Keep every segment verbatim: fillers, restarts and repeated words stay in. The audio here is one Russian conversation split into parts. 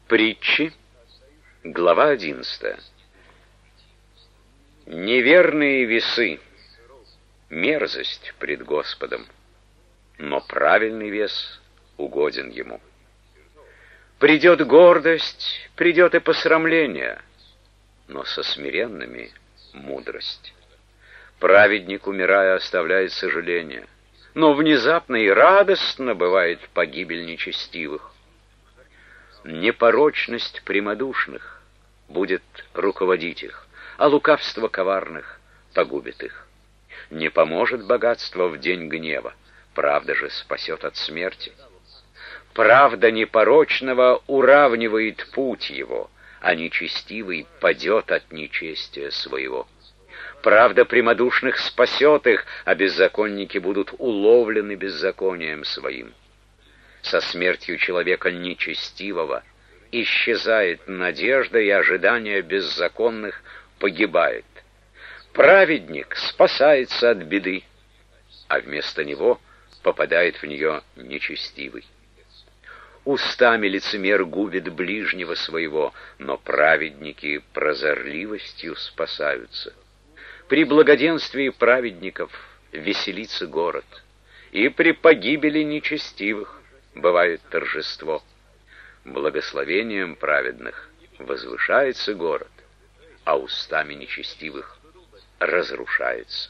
Притчи, глава одиннадцатая. Неверные весы — мерзость пред Господом, но правильный вес угоден Ему. Придет гордость, придет и посрамление, но со смиренными мудрость. Праведник, умирая, оставляет сожаление, но внезапно и радостно бывает погибель нечестивых. Непорочность прямодушных будет руководить их, а лукавство коварных погубит их. Не поможет богатство в день гнева, правда же спасет от смерти. Правда непорочного уравнивает путь его, а нечестивый падет от нечестия своего. Правда прямодушных спасет их, а беззаконники будут уловлены беззаконием своим. Со смертью человека нечестивого исчезает надежда, и ожидание беззаконных погибает. Праведник спасается от беды, а вместо него попадает в нее нечестивый. Устами лицемер губит ближнего своего, но праведники прозорливостью спасаются. При благоденствии праведников веселится город, и при погибели нечестивых бывает торжество. Благословением праведных возвышается город, а устами нечестивых разрушается.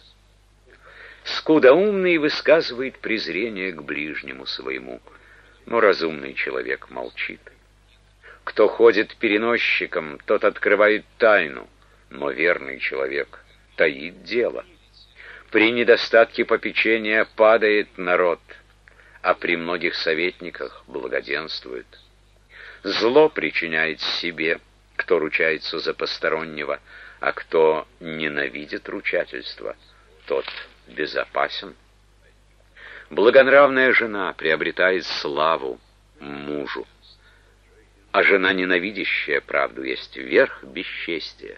Скудоумный высказывает презрение к ближнему своему, но разумный человек молчит. Кто ходит переносчиком, тот открывает тайну, но верный человек таит дело. При недостатке попечения падает народ, а при многих советниках благоденствует. Зло причиняет себе, кто ручается за постороннего, а кто ненавидит ручательство, тот безопасен. Благонравная жена приобретает славу мужу, а жена, ненавидящая правду, есть верх бесчестия.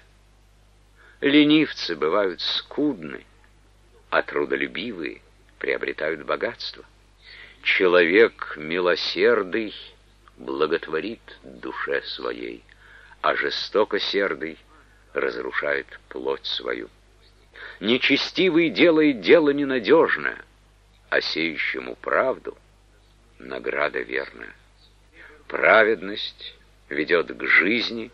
Ленивцы бывают скудны, а трудолюбивые приобретают богатство. Человек милосердый благотворит душе своей, а жестокосердый разрушает плоть свою. Нечестивый делает дело ненадежное, а сеющему правду награда верная. Праведность ведет к жизни,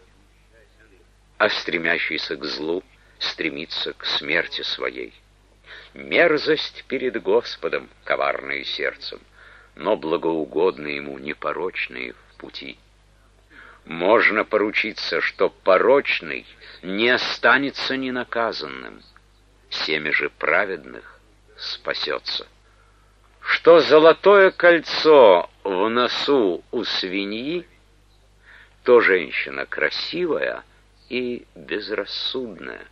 а стремящийся к злу стремится к смерти своей. Мерзость перед Господом коварные сердцем, но благоугодны ему непорочные в пути. Можно поручиться, что порочный не останется ненаказанным, семя же праведных спасется. Что золотое кольцо в носу у свиньи, то женщина красивая и безрассудная.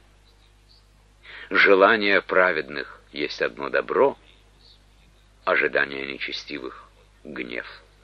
Желание праведных есть одно добро, ожидание нечестивых — гнев.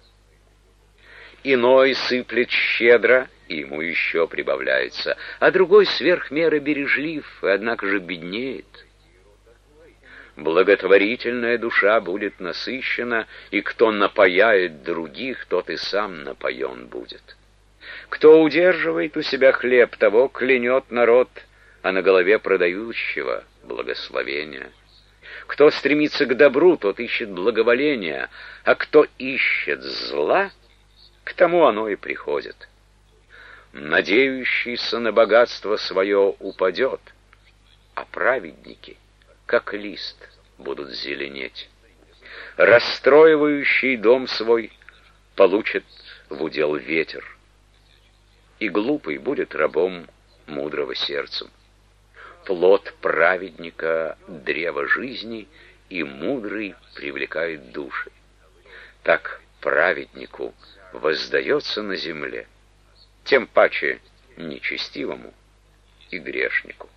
Иной сыплет щедро, и ему еще прибавляется, а другой сверх меры бережлив, и однако же беднеет. Благотворительная душа будет насыщена, и кто напояет других, тот и сам напоен будет. Кто удерживает у себя хлеб, того клянет народ, а на голове продающего благословение. Кто стремится к добру, тот ищет благоволения, а кто ищет зла, к тому оно и приходит. Надеющийся на богатство свое упадет, а праведники, как лист, будут зеленеть. Расстроивающий дом свой получит в удел ветер, и глупый будет рабом мудрого сердцем. Плод праведника — древо жизни, и мудрый привлекает души. Так праведнику воздается на земле, тем паче нечестивому и грешнику.